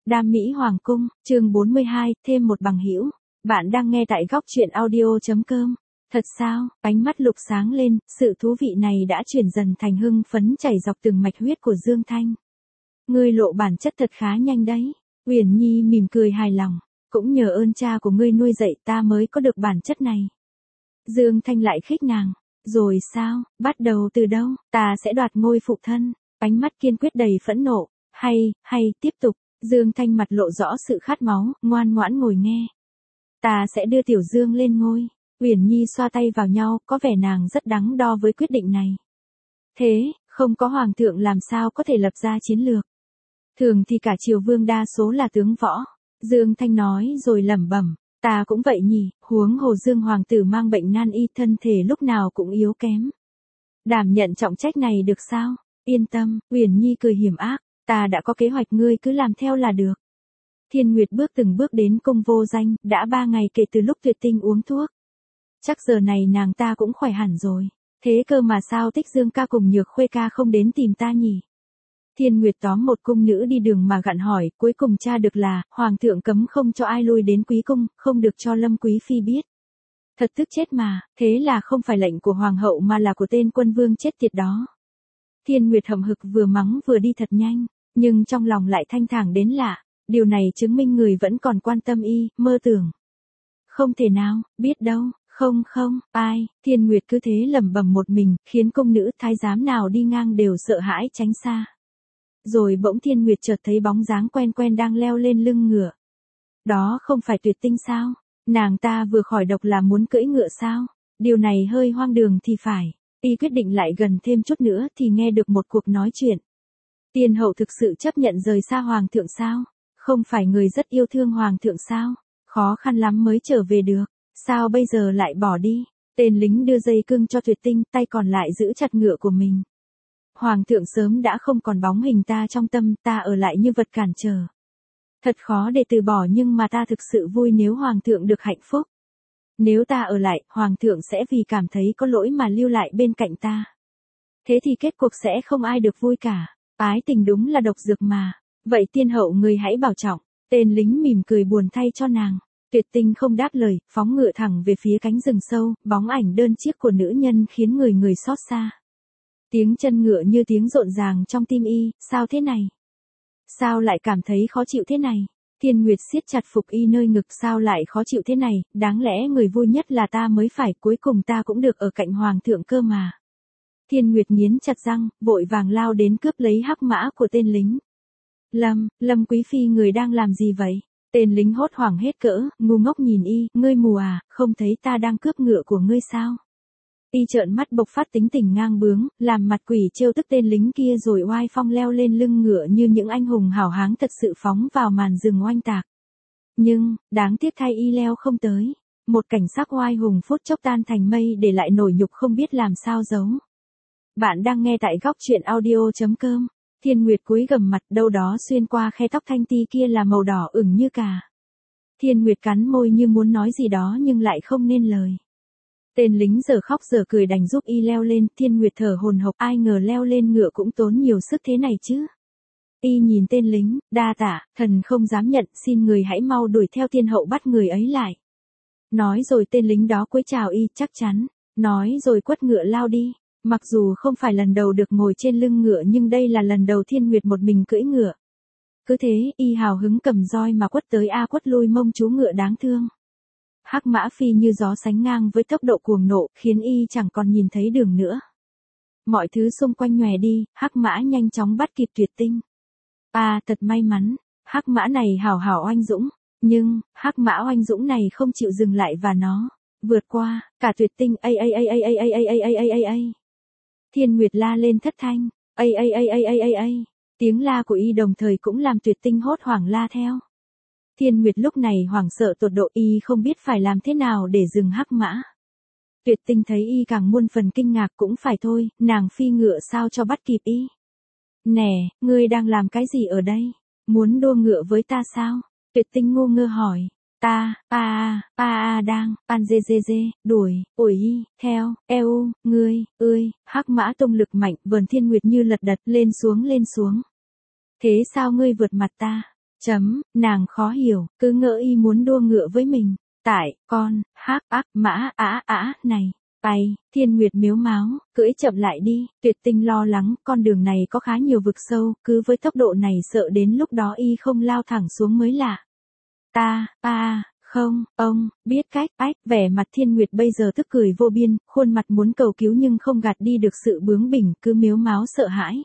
Đam Mỹ Hoàng cung, chương 42, thêm một bằng hữu. Bạn đang nghe tại góc truyện audio.com. Thật sao, ánh mắt Lục sáng lên, sự thú vị này đã chuyển dần thành hưng phấn chảy dọc từng mạch huyết của Dương Thanh. Ngươi lộ bản chất thật khá nhanh đấy. Uyển Nhi mỉm cười hài lòng. Cũng nhờ ơn cha của ngươi nuôi dạy ta mới có được bản chất này. Dương Thanh lại khích nàng. Rồi sao, bắt đầu từ đâu, ta sẽ đoạt ngôi phụ thân. Ánh mắt kiên quyết đầy phẫn nộ. Hay, tiếp tục. Dương Thanh mặt lộ rõ sự khát máu, ngoan ngoãn ngồi nghe. Ta sẽ đưa Tiểu Dương lên ngôi. Uyển Nhi xoa tay vào nhau, có vẻ nàng rất đắn đo với quyết định này. Thế, không có hoàng thượng làm sao có thể lập ra chiến lược. Thường thì cả triều vương đa số là tướng võ. Dương Thanh nói rồi lẩm bẩm, ta cũng vậy nhỉ, huống hồ Dương hoàng tử mang bệnh nan y, thân thể lúc nào cũng yếu kém. Đảm nhận trọng trách này được sao? Yên tâm, Uyển Nhi cười hiểm ác. Ta đã có kế hoạch, ngươi cứ làm theo là được. Thiên Nguyệt từng bước đến cung Vô Danh, đã 3 ngày kể từ lúc Tuyệt Tinh uống thuốc. Chắc giờ này nàng ta cũng khỏe hẳn rồi. Thế cơ mà sao Tích Dương ca cùng Nhược Khuê ca không đến tìm ta nhỉ? Thiên Nguyệt tóm một cung nữ đi đường mà gặn hỏi, cuối cùng tra được là, Hoàng thượng cấm không cho ai lui đến quý cung, không được cho Lâm Quý Phi biết. Thật tức chết mà, thế là không phải lệnh của Hoàng hậu mà là của tên quân vương chết tiệt đó. Thiên Nguyệt hậm hực vừa mắng vừa đi thật nhanh. Nhưng trong lòng lại thanh thản đến lạ, điều này chứng minh người vẫn còn quan tâm y, mơ tưởng. Không thể nào, biết đâu, không, ai, Thiên Nguyệt cứ thế lẩm bẩm một mình, khiến công nữ thái giám nào đi ngang đều sợ hãi tránh xa. Rồi bỗng Thiên Nguyệt chợt thấy bóng dáng quen quen đang leo lên lưng ngựa. Đó không phải Tuyệt Tinh sao? Nàng ta vừa khỏi độc là muốn cưỡi ngựa sao? Điều này hơi hoang đường thì phải. Y quyết định lại gần thêm chút nữa thì nghe được một cuộc nói chuyện. Tiên hậu thực sự chấp nhận rời xa hoàng thượng sao? Không phải người rất yêu thương hoàng thượng sao? Khó khăn lắm mới trở về được. Sao bây giờ lại bỏ đi? Tên lính đưa dây cương cho Tuyệt Tinh, tay còn lại giữ chặt ngựa của mình. Hoàng thượng sớm đã không còn bóng hình ta trong tâm, ta ở lại như vật cản trở. Thật khó để từ bỏ, nhưng mà ta thực sự vui nếu hoàng thượng được hạnh phúc. Nếu ta ở lại, hoàng thượng sẽ vì cảm thấy có lỗi mà lưu lại bên cạnh ta. Thế thì kết cuộc sẽ không ai được vui cả. Ái tình đúng là độc dược mà. Vậy tiên hậu người hãy bảo trọng. Tên lính mỉm cười buồn thay cho nàng. Tuyệt Tinh không đáp lời, phóng ngựa thẳng về phía cánh rừng sâu, bóng ảnh đơn chiếc của nữ nhân khiến người xót xa. Tiếng chân ngựa như tiếng rộn ràng trong tim y, sao thế này? Sao lại cảm thấy khó chịu thế này? Thiên Nguyệt siết chặt phục y nơi ngực, sao lại khó chịu thế này, đáng lẽ người vui nhất là ta mới phải, cuối cùng ta cũng được ở cạnh hoàng thượng cơ mà. Thiên Nguyệt nghiến chặt răng, vội vàng lao đến cướp lấy hắc mã của tên lính. Lâm Quý Phi người đang làm gì vậy? Tên lính hốt hoảng hết cỡ, ngu ngốc nhìn y, ngươi mù à, không thấy ta đang cướp ngựa của ngươi sao? Y trợn mắt bộc phát tính tình ngang bướng, làm mặt quỷ trêu tức tên lính kia rồi oai phong leo lên lưng ngựa như những anh hùng hào háng thật sự phóng vào màn rừng oanh tạc. Nhưng, đáng tiếc thay y leo không tới. Một cảnh sắc oai hùng phút chốc tan thành mây để lại nổi nhục không biết làm sao giấu. Bạn đang nghe tại góc truyện audio.com. Thiên Nguyệt cúi gằm mặt, đâu đó xuyên qua khe tóc thanh ti kia là màu đỏ ửng như cà. Thiên Nguyệt cắn môi như muốn nói gì đó nhưng lại không nên lời. Tên lính giờ khóc giờ cười đành giúp y leo lên, Thiên Nguyệt thở hổn hộc, ai ngờ leo lên ngựa cũng tốn nhiều sức thế này chứ. Y nhìn tên lính, đa tạ, thần không dám nhận, xin người hãy mau đuổi theo tiên hậu bắt người ấy lại. Nói rồi tên lính đó cúi chào y, chắc chắn. Nói rồi quất ngựa lao đi. Mặc dù không phải lần đầu được ngồi trên lưng ngựa nhưng đây là lần đầu Thiên Nguyệt một mình cưỡi ngựa. Cứ thế, y hào hứng cầm roi mà quất tới quất lui mông chú ngựa đáng thương. Hắc mã phi như gió sánh ngang với tốc độ cuồng nộ, khiến y chẳng còn nhìn thấy đường nữa. Mọi thứ xung quanh nhòe đi, hắc mã nhanh chóng bắt kịp Tuyệt Tinh. Thật may mắn, hắc mã này hào hào oanh dũng, nhưng, hắc mã oanh dũng này không chịu dừng lại và nó vượt qua cả Tuyệt Tinh. Thiên Nguyệt la lên thất thanh. Tiếng la của y đồng thời cũng làm Tuyệt Tinh hốt hoảng la theo. Thiên Nguyệt lúc này hoảng sợ tột độ, y không biết phải làm thế nào để dừng hắc mã. Tuyệt Tinh thấy y càng muôn phần kinh ngạc, cũng phải thôi, nàng phi ngựa sao cho bắt kịp y. Nè, ngươi đang làm cái gì ở đây? Muốn đua ngựa với ta sao? Tuyệt Tinh ngu ngơ hỏi. Đang, đuổi, theo, ngươi, hắc mã tung lực mạnh, vờn Thiên Nguyệt như lật đật, lên xuống. Thế sao ngươi vượt mặt ta? Nàng khó hiểu, cứ ngỡ y muốn đua ngựa với mình. Tại, con, hắc ác, mã, này. Bay, Thiên Nguyệt mếu máo, cưỡi chậm lại đi, Tuyệt Tinh lo lắng, con đường này có khá nhiều vực sâu, cứ với tốc độ này sợ đến lúc đó y không lao thẳng xuống mới lạ. Không, ông, biết cách, vẻ mặt Thiên Nguyệt bây giờ tức cười vô biên, khuôn mặt muốn cầu cứu nhưng không gạt đi được sự bướng bỉnh, cứ mếu máo sợ hãi.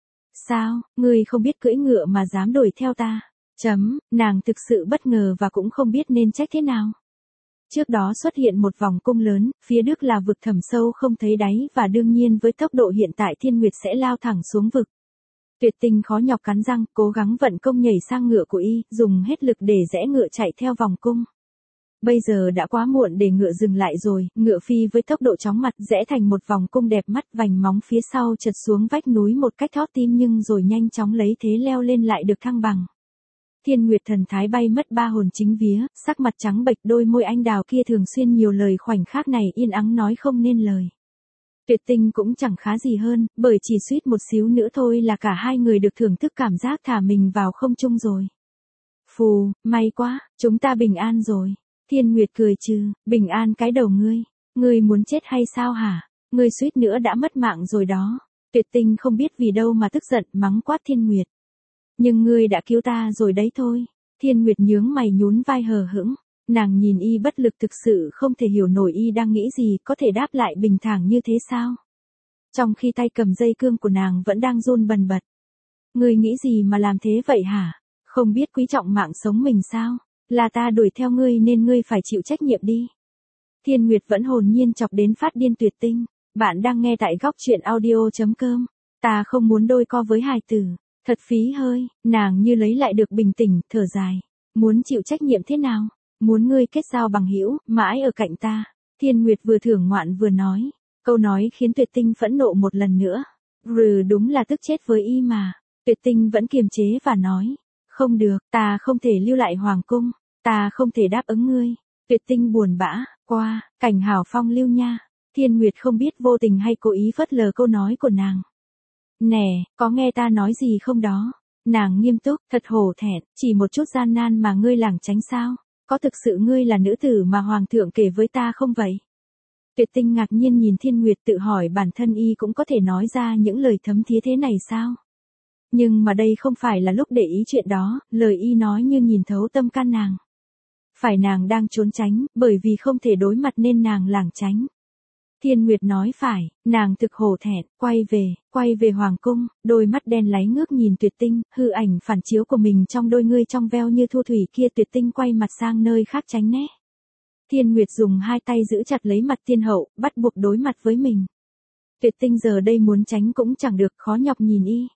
Sao, ngươi không biết cưỡi ngựa mà dám đuổi theo ta? Nàng thực sự bất ngờ và cũng không biết nên trách thế nào. Trước đó xuất hiện một vòng cung lớn, phía Đức là vực thẳm sâu không thấy đáy và đương nhiên với tốc độ hiện tại Thiên Nguyệt sẽ lao thẳng xuống vực. Tuyệt Tinh khó nhọc cắn răng, cố gắng vận công nhảy sang ngựa của y, dùng hết lực để rẽ ngựa chạy theo vòng cung. Bây giờ đã quá muộn để ngựa dừng lại rồi, ngựa phi với tốc độ chóng mặt rẽ thành một vòng cung đẹp mắt, vành móng phía sau chật xuống vách núi một cách thót tim nhưng rồi nhanh chóng lấy thế leo lên lại được thăng bằng. Thiên Nguyệt thần thái bay mất ba hồn chính vía, sắc mặt trắng bệch, đôi môi anh đào kia thường xuyên nhiều lời, khoảnh khắc này yên ắng nói không nên lời. Tuyệt Tinh cũng chẳng khá gì hơn, bởi chỉ suýt một xíu nữa thôi là cả hai người được thưởng thức cảm giác thả mình vào không trung rồi. Phù, may quá, chúng ta bình an rồi. Thiên Nguyệt cười trừ, bình an cái đầu ngươi muốn chết hay sao hả? Ngươi suýt nữa đã mất mạng rồi đó. Tuyệt Tinh không biết vì đâu mà tức giận mắng quát Thiên Nguyệt. Nhưng ngươi đã cứu ta rồi đấy thôi. Thiên Nguyệt nhướng mày nhún vai hờ hững. Nàng nhìn y bất lực, thực sự không thể hiểu nổi y đang nghĩ gì, có thể đáp lại bình thản như thế sao? Trong khi tay cầm dây cương của nàng vẫn đang run bần bật. Ngươi nghĩ gì mà làm thế vậy hả? Không biết quý trọng mạng sống mình sao? Là ta đuổi theo ngươi nên ngươi phải chịu trách nhiệm đi. Thiên Nguyệt vẫn hồn nhiên chọc đến phát điên Tuyệt Tinh. Bạn đang nghe tại góc truyện audio.com. Ta không muốn đôi co với hài tử. Thật phí hơi, nàng như lấy lại được bình tĩnh, thở dài. Muốn chịu trách nhiệm thế nào? Muốn ngươi kết giao bằng hữu, mãi ở cạnh ta. Thiên Nguyệt vừa thưởng ngoạn vừa nói. Câu nói khiến Tuyệt Tinh phẫn nộ một lần nữa. Đúng là tức chết với y mà. Tuyệt Tinh vẫn kiềm chế và nói. Không được, ta không thể lưu lại hoàng cung. Ta không thể đáp ứng ngươi. Tuyệt Tinh buồn bã, cảnh hảo phong lưu nha. Thiên Nguyệt không biết vô tình hay cố ý phớt lờ câu nói của nàng. Nè, có nghe ta nói gì không đó? Nàng nghiêm túc, thật hổ thẹn, chỉ một chút gian nan mà ngươi lảng tránh sao? Có thực sự ngươi là nữ tử mà hoàng thượng kể với ta không vậy? Tuyệt Tinh ngạc nhiên nhìn Thiên Nguyệt, tự hỏi bản thân y cũng có thể nói ra những lời thấm thía thế này sao? Nhưng mà đây không phải là lúc để ý chuyện đó, lời y nói như nhìn thấu tâm can nàng. Phải nàng đang trốn tránh, bởi vì không thể đối mặt nên nàng lảng tránh. Thiên Nguyệt nói phải, nàng thực hổ thẹn, quay về hoàng cung, đôi mắt đen láy ngước nhìn Tuyệt Tinh, hư ảnh phản chiếu của mình trong đôi ngươi trong veo như thu thủy kia. Tuyệt Tinh quay mặt sang nơi khác tránh né. Thiên Nguyệt dùng hai tay giữ chặt lấy mặt Thiên Hậu, bắt buộc đối mặt với mình. Tuyệt Tinh giờ đây muốn tránh cũng chẳng được, khó nhọc nhìn y.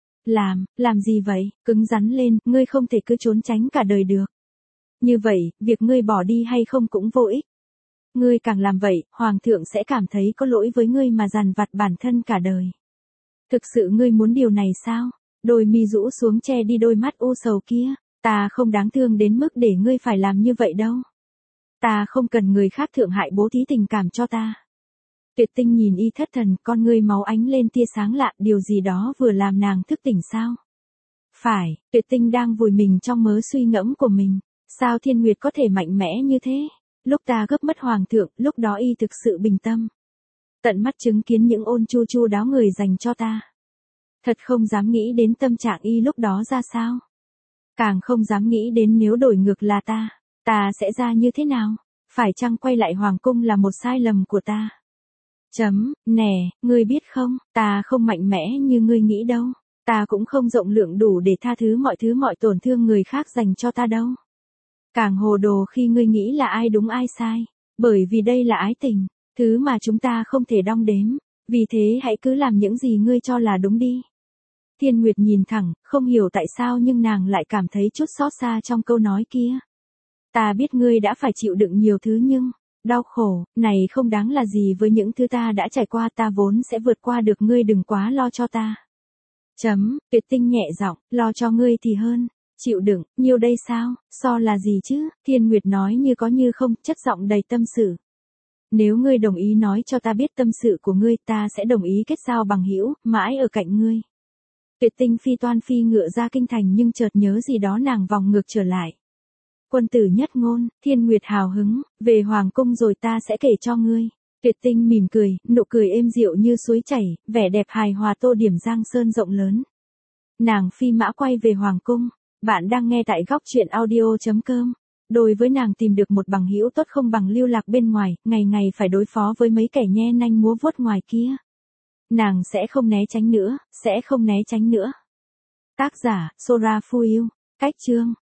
Làm gì vậy, cứng rắn lên, ngươi không thể cứ trốn tránh cả đời được. Như vậy, việc ngươi bỏ đi hay không cũng vô ích. Ngươi càng làm vậy, hoàng thượng sẽ cảm thấy có lỗi với ngươi mà dằn vặt bản thân cả đời. Thực sự ngươi muốn điều này sao? Đôi mi rũ xuống che đi đôi mắt u sầu kia. Ta không đáng thương đến mức để ngươi phải làm như vậy đâu. Ta không cần người khác thượng hại bố thí tình cảm cho ta. Tuyệt Tinh nhìn y thất thần, con ngươi máu ánh lên tia sáng lạ, điều gì đó vừa làm nàng thức tỉnh sao? Phải, Tuyệt Tinh đang vùi mình trong mớ suy ngẫm của mình. Sao Thiên Nguyệt có thể mạnh mẽ như thế? Lúc ta gấp mất hoàng thượng, lúc đó y thực sự bình tâm. Tận mắt chứng kiến những ôn chu đáo người dành cho ta. Thật không dám nghĩ đến tâm trạng y lúc đó ra sao. Càng không dám nghĩ đến nếu đổi ngược là ta sẽ ra như thế nào. Phải chăng quay lại hoàng cung là một sai lầm của ta? Nè, ngươi biết không, ta không mạnh mẽ như ngươi nghĩ đâu. Ta cũng không rộng lượng đủ để tha thứ mọi tổn thương người khác dành cho ta đâu. Càng hồ đồ khi ngươi nghĩ là ai đúng ai sai. Bởi vì đây là ái tình, thứ mà chúng ta không thể đong đếm. Vì thế hãy cứ làm những gì ngươi cho là đúng đi. Thiên Nguyệt nhìn thẳng, không hiểu tại sao nhưng nàng lại cảm thấy chút xót xa trong câu nói kia. Ta biết ngươi đã phải chịu đựng nhiều thứ nhưng, đau khổ, này không đáng là gì với những thứ ta đã trải qua, ta vốn sẽ vượt qua được, ngươi đừng quá lo cho ta. Tuyệt Tinh nhẹ giọng, lo cho ngươi thì hơn. Chịu đựng, nhiều đây sao, so là gì chứ? Thiên Nguyệt nói như có như không, chất giọng đầy tâm sự. Nếu ngươi đồng ý nói cho ta biết tâm sự của ngươi, ta sẽ đồng ý kết giao bằng hữu, mãi ở cạnh ngươi. Tuyệt tinh phi toan phi ngựa ra kinh thành nhưng chợt nhớ gì đó nàng vòng ngược trở lại. Quân tử nhất ngôn, Thiên Nguyệt hào hứng, về hoàng cung rồi ta sẽ kể cho ngươi. Tuyệt tinh mỉm cười, nụ cười êm dịu như suối chảy, vẻ đẹp hài hòa tô điểm giang sơn rộng lớn. Nàng phi mã quay về hoàng cung. Bạn đang nghe tại góc truyện audio.com. Đối với nàng tìm được một bằng hữu tốt không bằng lưu lạc bên ngoài, ngày ngày phải đối phó với mấy kẻ nhe nanh múa vuốt ngoài kia. Nàng sẽ không né tránh nữa, sẽ không né tránh nữa. Tác giả, Sora Phu Yêu. Cách chương.